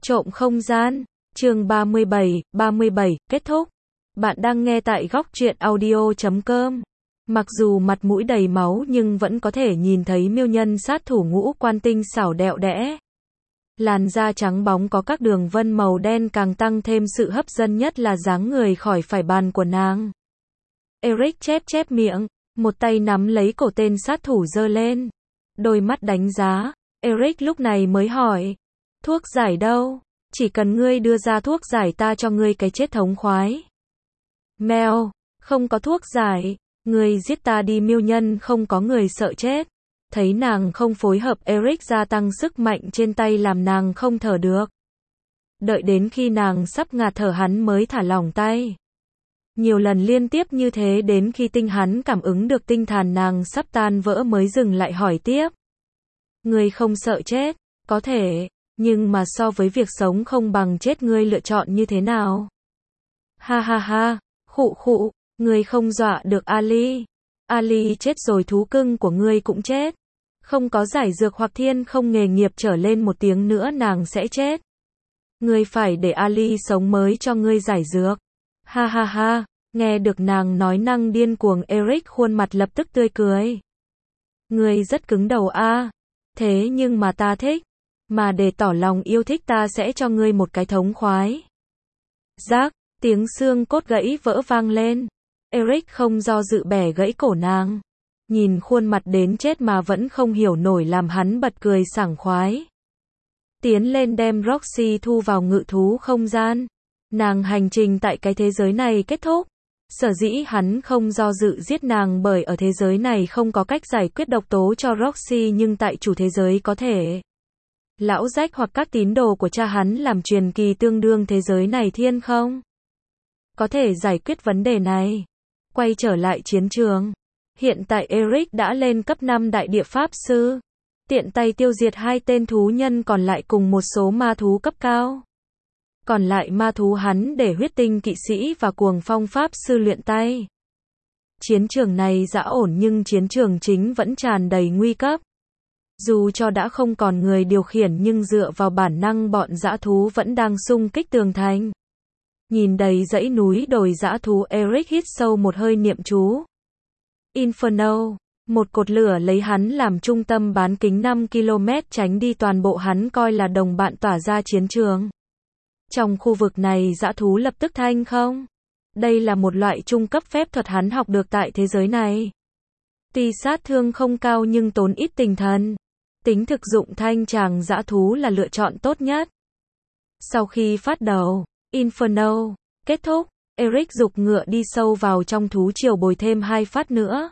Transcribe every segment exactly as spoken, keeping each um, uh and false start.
Trộm không gian, chương ba mươi bảy, ba mươi bảy, kết thúc. Bạn đang nghe tại góc truyện audio chấm com. Mặc dù mặt mũi đầy máu nhưng vẫn có thể nhìn thấy miêu nhân sát thủ ngũ quan tinh xảo đẹo đẽ. Làn da trắng bóng có các đường vân màu đen càng tăng thêm sự hấp dẫn, nhất là dáng người khỏi phải bàn của nàng. Eric chép chép miệng, một tay nắm lấy cổ tên sát thủ giơ lên. Đôi mắt đánh giá, Eric lúc này mới hỏi. Thuốc giải đâu? Chỉ cần ngươi đưa ra thuốc giải ta cho ngươi cái chết thống khoái. Mel, không có thuốc giải, ngươi giết ta đi. Miêu nhân không có người sợ chết. Thấy nàng không phối hợp, Eric gia tăng sức mạnh trên tay làm nàng không thở được. Đợi đến khi nàng sắp ngạt thở hắn mới thả lỏng tay. Nhiều lần liên tiếp như thế đến khi tinh hắn cảm ứng được tinh thần nàng sắp tan vỡ mới dừng lại hỏi tiếp. Ngươi không sợ chết? Có thể, nhưng mà so với việc sống không bằng chết ngươi lựa chọn như thế nào? Ha ha ha, khụ khụ, ngươi không dọa được Ali. Ali chết rồi thú cưng của ngươi cũng chết. Không có giải dược hoặc thiên không nghề nghiệp trở lên một tiếng nữa nàng sẽ chết. Ngươi phải để Ali sống mới cho ngươi giải dược. Ha ha ha, nghe được nàng nói năng điên cuồng, Eric khuôn mặt lập tức tươi cười. Ngươi rất cứng đầu a, thế nhưng mà ta thích. Mà để tỏ lòng yêu thích ta sẽ cho ngươi một cái thống khoái. Rác, tiếng xương cốt gãy vỡ vang lên. Eric không do dự bẻ gãy cổ nàng. Nhìn khuôn mặt đến chết mà vẫn không hiểu nổi làm hắn bật cười sảng khoái. Tiến lên đem Roxy thu vào ngự thú không gian. Nàng hành trình tại cái thế giới này kết thúc. Sở dĩ hắn không do dự giết nàng bởi ở thế giới này không có cách giải quyết độc tố cho Roxy, nhưng tại chủ thế giới có thể. Lão Rách hoặc các tín đồ của cha hắn làm truyền kỳ tương đương thế giới này thiên không? Có thể giải quyết vấn đề này. Quay trở lại chiến trường. Hiện tại Eric đã lên cấp năm đại địa pháp sư. Tiện tay tiêu diệt hai tên thú nhân còn lại cùng một số ma thú cấp cao. Còn lại ma thú hắn để huyết tinh kỵ sĩ và cuồng phong pháp sư luyện tay. Chiến trường này dã ổn nhưng chiến trường chính vẫn tràn đầy nguy cấp. Dù cho đã không còn người điều khiển nhưng dựa vào bản năng bọn dã thú vẫn đang xung kích tường thành. Nhìn đầy dãy núi đồi dã thú, Eric hít sâu một hơi niệm chú. Inferno, một cột lửa lấy hắn làm trung tâm bán kính năm ki lô mét tránh đi toàn bộ hắn coi là đồng bạn tỏa ra chiến trường. Trong khu vực này dã thú lập tức thanh không. Đây là một loại trung cấp phép thuật hắn học được tại thế giới này. Tuy sát thương không cao nhưng tốn ít tinh thần. Tính thực dụng thanh tràng dã thú là lựa chọn tốt nhất. Sau khi phát đầu, Inferno kết thúc, Eric giục ngựa đi sâu vào trong thú triều bồi thêm hai phát nữa.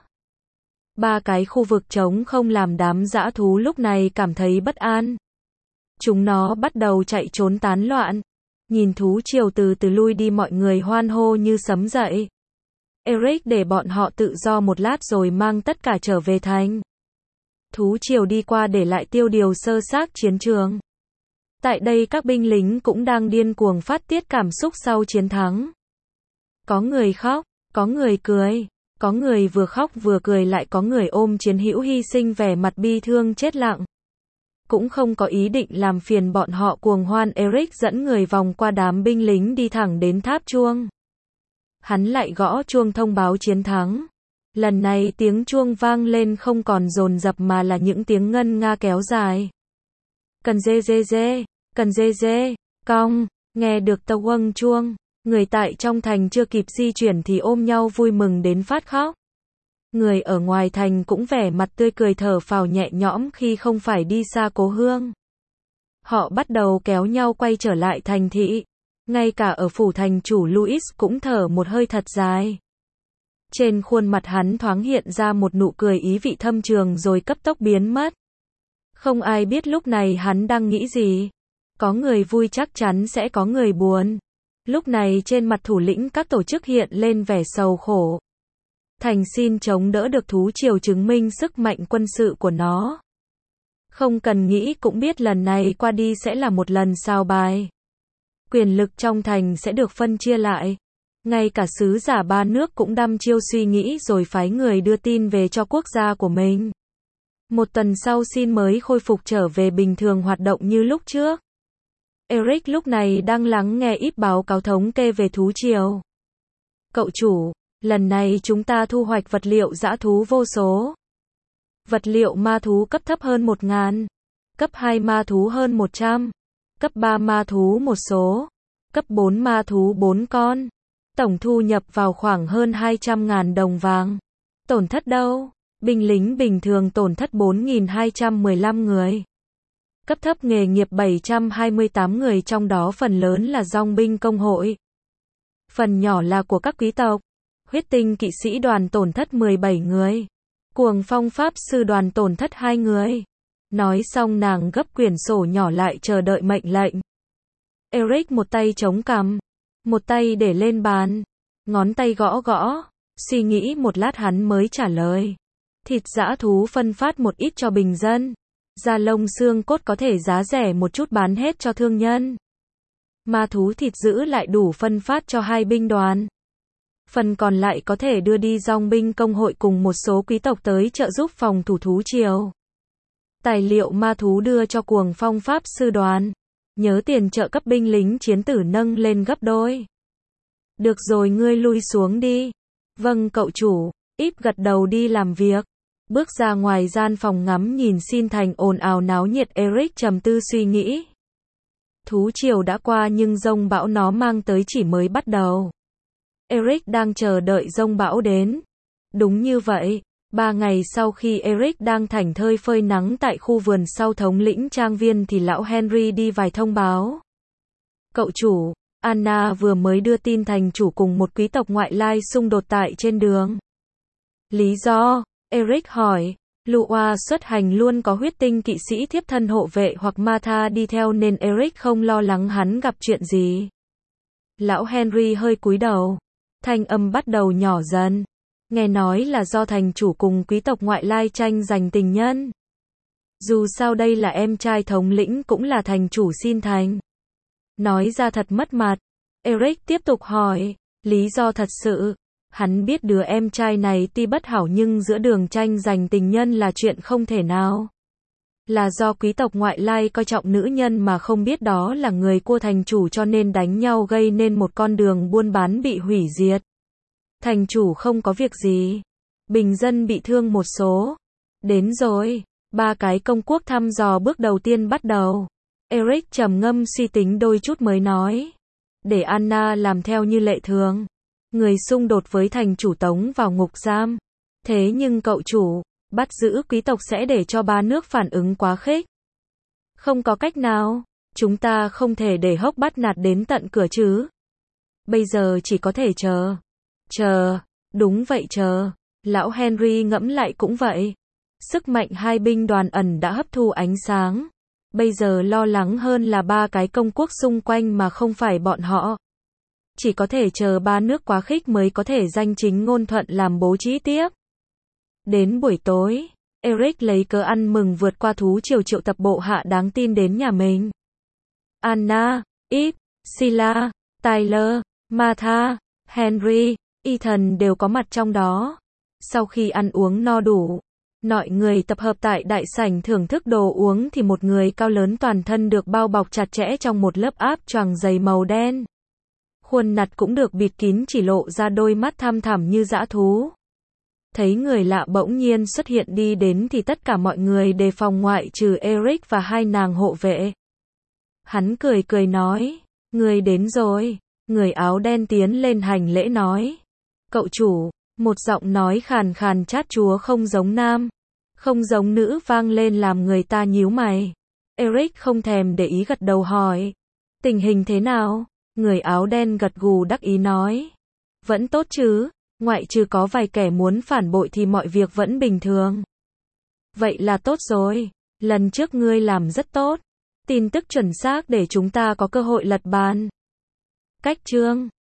Ba cái khu vực trống không làm đám dã thú lúc này cảm thấy bất an. Chúng nó bắt đầu chạy trốn tán loạn. Nhìn thú triều từ từ lui đi, mọi người hoan hô như sấm dậy. Eric để bọn họ tự do một lát rồi mang tất cả trở về thành. Thú triều đi qua để lại tiêu điều sơ xác chiến trường. Tại đây các binh lính cũng đang điên cuồng phát tiết cảm xúc sau chiến thắng. Có người khóc, có người cười, có người vừa khóc vừa cười, lại có người ôm chiến hữu hy sinh vẻ mặt bi thương chết lặng. Cũng không có ý định làm phiền bọn họ cuồng hoan, Eric dẫn người vòng qua đám binh lính đi thẳng đến tháp chuông. Hắn lại gõ chuông thông báo chiến thắng. Lần này tiếng chuông vang lên không còn dồn dập mà là những tiếng ngân nga kéo dài. Cần dê dê dê, cần dê dê, cong, nghe được tâu quâng chuông. Người tại trong thành chưa kịp di chuyển thì ôm nhau vui mừng đến phát khóc. Người ở ngoài thành cũng vẻ mặt tươi cười thở phào nhẹ nhõm khi không phải đi xa cố hương. Họ bắt đầu kéo nhau quay trở lại thành thị. Ngay cả ở phủ thành chủ Louis cũng thở một hơi thật dài. Trên khuôn mặt hắn thoáng hiện ra một nụ cười ý vị thâm trường rồi cấp tốc biến mất. Không ai biết lúc này hắn đang nghĩ gì. Có người vui chắc chắn sẽ có người buồn. Lúc này trên mặt thủ lĩnh các tổ chức hiện lên vẻ sầu khổ. Thành xin chống đỡ được thú triều chứng minh sức mạnh quân sự của nó. Không cần nghĩ cũng biết lần này qua đi sẽ là một lần sao bài. Quyền lực trong thành sẽ được phân chia lại. Ngay cả sứ giả ba nước cũng đăm chiêu suy nghĩ rồi phái người đưa tin về cho quốc gia của mình. Một tuần sau xin mới khôi phục trở về bình thường hoạt động như lúc trước. Eric lúc này đang lắng nghe ít báo cáo thống kê về thú triều. Cậu chủ, lần này chúng ta thu hoạch vật liệu dã thú vô số. Vật liệu ma thú cấp thấp hơn một ngàn. Cấp hai ma thú hơn một trăm. Cấp ba ma thú một số. Cấp bốn ma thú bốn con. Tổng thu nhập vào khoảng hơn hai trăm ngàn đồng vàng. Tổn thất đâu? Binh lính bình thường tổn thất bốn nghìn hai trăm mười lăm người. Cấp thấp nghề nghiệp bảy trăm hai mươi tám người, trong đó phần lớn là dòng binh công hội. Phần nhỏ là của các quý tộc. Huyết tinh kỵ sĩ đoàn tổn thất mười bảy người. Cuồng phong pháp sư đoàn tổn thất hai người. Nói xong nàng gấp quyển sổ nhỏ lại chờ đợi mệnh lệnh. Eric một tay chống cằm, một tay để lên bàn, ngón tay gõ gõ, suy nghĩ một lát hắn mới trả lời. Thịt dã thú phân phát một ít cho bình dân. Da lông xương cốt có thể giá rẻ một chút bán hết cho thương nhân. Ma thú thịt giữ lại đủ phân phát cho hai binh đoàn. Phần còn lại có thể đưa đi dòng binh công hội cùng một số quý tộc tới trợ giúp phòng thủ thú triều. Tài liệu ma thú đưa cho cuồng phong pháp sư đoàn. Nhớ tiền trợ cấp binh lính chiến tử nâng lên gấp đôi. Được rồi, ngươi lui xuống đi. Vâng cậu chủ. Íp gật đầu đi làm việc. Bước ra ngoài gian phòng ngắm nhìn xin thành ồn ào náo nhiệt, Eric trầm tư suy nghĩ. Thú triều đã qua nhưng giông bão nó mang tới chỉ mới bắt đầu. Eric đang chờ đợi giông bão đến. Đúng như vậy, ba ngày sau khi Eric đang thảnh thơi phơi nắng tại khu vườn sau thống lĩnh trang viên thì lão Henry đi vài thông báo. Cậu chủ, Anna vừa mới đưa tin thành chủ cùng một quý tộc ngoại lai xung đột tại trên đường. Lý do? Eric hỏi. Lua xuất hành luôn có huyết tinh kỵ sĩ thiếp thân hộ vệ hoặc Martha đi theo nên Eric không lo lắng hắn gặp chuyện gì. Lão Henry hơi cúi đầu. Thanh âm bắt đầu nhỏ dần. Nghe nói là do thành chủ cùng quý tộc ngoại lai tranh giành tình nhân. Dù sao đây là em trai thống lĩnh cũng là thành chủ xin thành. Nói ra thật mất mặt. Eric tiếp tục hỏi. Lý do thật sự. Hắn biết đứa em trai này tuy bất hảo nhưng giữa đường tranh giành tình nhân là chuyện không thể nào. Là do quý tộc ngoại lai coi trọng nữ nhân mà không biết đó là người của thành chủ cho nên đánh nhau gây nên một con đường buôn bán bị hủy diệt. Thành chủ không có việc gì. Bình dân bị thương một số. Đến rồi. Ba cái công quốc thăm dò bước đầu tiên bắt đầu. Eric trầm ngâm suy tính đôi chút mới nói. Để Anna làm theo như lệ thường. Người xung đột với thành chủ tống vào ngục giam. Thế nhưng cậu chủ, bắt giữ quý tộc sẽ để cho ba nước phản ứng quá khích. Không có cách nào. Chúng ta không thể để hốc bắt nạt đến tận cửa chứ. Bây giờ chỉ có thể chờ. Chờ. Đúng vậy, chờ. Lão Henry ngẫm lại cũng vậy. Sức mạnh hai binh đoàn ẩn đã hấp thu ánh sáng. Bây giờ lo lắng hơn là ba cái công quốc xung quanh mà không phải bọn họ. Chỉ có thể chờ ba nước quá khích mới có thể danh chính ngôn thuận làm bố trí tiếp. Đến buổi tối, Eric lấy cớ ăn mừng vượt qua thú triều triệu tập bộ hạ đáng tin đến nhà mình. Anna, Eve, Sheila, Tyler, Martha, Henry, Ethan đều có mặt trong đó. Sau khi ăn uống no đủ, mọi người tập hợp tại đại sảnh thưởng thức đồ uống thì một người cao lớn toàn thân được bao bọc chặt chẽ trong một lớp áp choàng dày màu đen. Khuôn mặt cũng được bịt kín chỉ lộ ra đôi mắt thăm thẳm như dã thú. Thấy người lạ bỗng nhiên xuất hiện đi đến thì tất cả mọi người đề phòng ngoại trừ Eric và hai nàng hộ vệ. Hắn cười cười nói, người đến rồi. Người áo đen tiến lên hành lễ nói. Cậu chủ, một giọng nói khàn khàn chát chúa không giống nam, không giống nữ vang lên làm người ta nhíu mày. Eric không thèm để ý gật đầu hỏi. Tình hình thế nào? Người áo đen gật gù đắc ý nói. Vẫn tốt chứ, ngoại trừ có vài kẻ muốn phản bội thì mọi việc vẫn bình thường. Vậy là tốt rồi, lần trước ngươi làm rất tốt. Tin tức chuẩn xác để chúng ta có cơ hội lật bàn. Cách chương